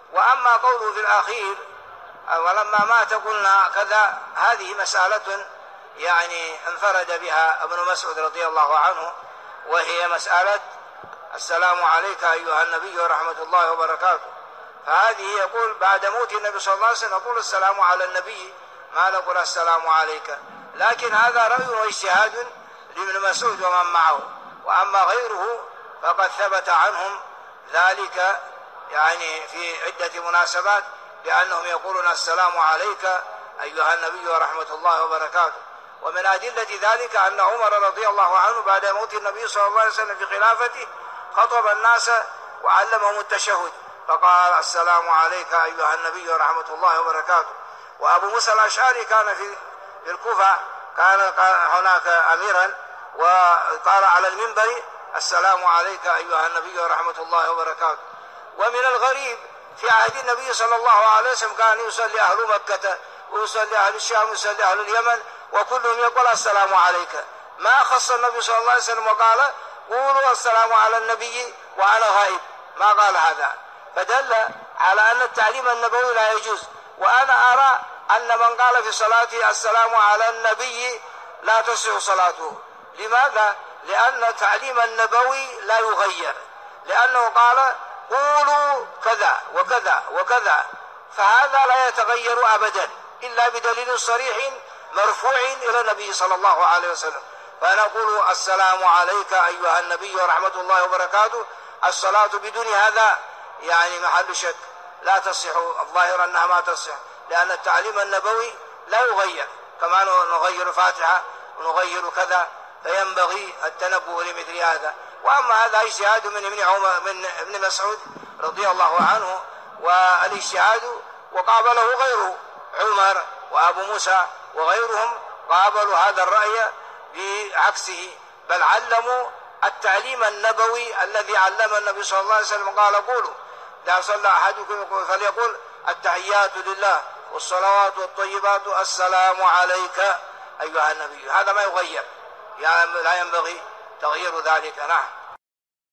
وأما قوله في الأخير ولما مات قلنا كذا، هذه مسألة يعني انفرد بها ابن مسعود رضي الله عنه، وهي مسألة السلام عليك أيها النبي ورحمة الله وبركاته. فهذه يقول بعد موت النبي صلى الله عليه وسلم نقول السلام على النبي، ما نقول السلام عليك. لكن هذا رأي واجتهاد لابن مسعود ومن معه. وأما غيره فقد ثبت عنهم ذلك يعني في عدة مناسبات بأنهم يقولون السلام عليك أيها النبي ورحمة الله وبركاته. ومن أدلة ذلك أن عمر رضي الله عنه بعد موت النبي صلى الله عليه وسلم في خلافته خطب الناس وعلمهم التشهد فقال السلام عليك أيها النبي ورحمة الله وبركاته. وأبو موسى الأشعري كان في الكوفة، كان هناك أميرا، وقال على المنبر السلام عليك أيها النبي ورحمة الله وبركاته. ومن الغريب في عهد النبي صلى الله عليه وسلم كان يصلي أهل مكة ويصلي أهل الشام ويصلي أهل اليمن وكلهم يقول السلام عليك. ما خص النبي صلى الله عليه وسلم وقال قولوا السلام على النبي وأنا غائب، ما قال هذا، فدل على أن التعليم النبوي لا يجوز. وأنا أرى أن من قال في صلاته السلام على النبي لا تصح صلاته. لماذا؟ لأن التعليم النبوي لا يغير، لأنه قال قولوا كذا وكذا وكذا، فهذا لا يتغير أبدا إلا بدليل صريح مرفوع إلى النبي صلى الله عليه وسلم. فنقول السلام عليك أيها النبي ورحمة الله وبركاته. الصلاة بدون هذا يعني محل شك، لا تصح، الظاهر أنها ما تصح، لأن التعليم النبوي لا يغير، كما نغير فاتحة ونغير كذا، فينبغي التنبه لمثل هذا. وأما هذا اجتهاد من ابن مسعود رضي الله عنه، والاجتهاد وقابله غيره، عمر وأبو موسى وغيرهم قابلوا هذا الرأي بعكسه، بل علموا التعليم النبوي الذي علم النبي صلى الله عليه وسلم. قال قولوا إذا صلى أحدكم فليقول التحيات لله والصلوات والطيبات السلام عليك أيها النبي. هذا ما يغير، لا ينبغي تغيير ذلك. نعم.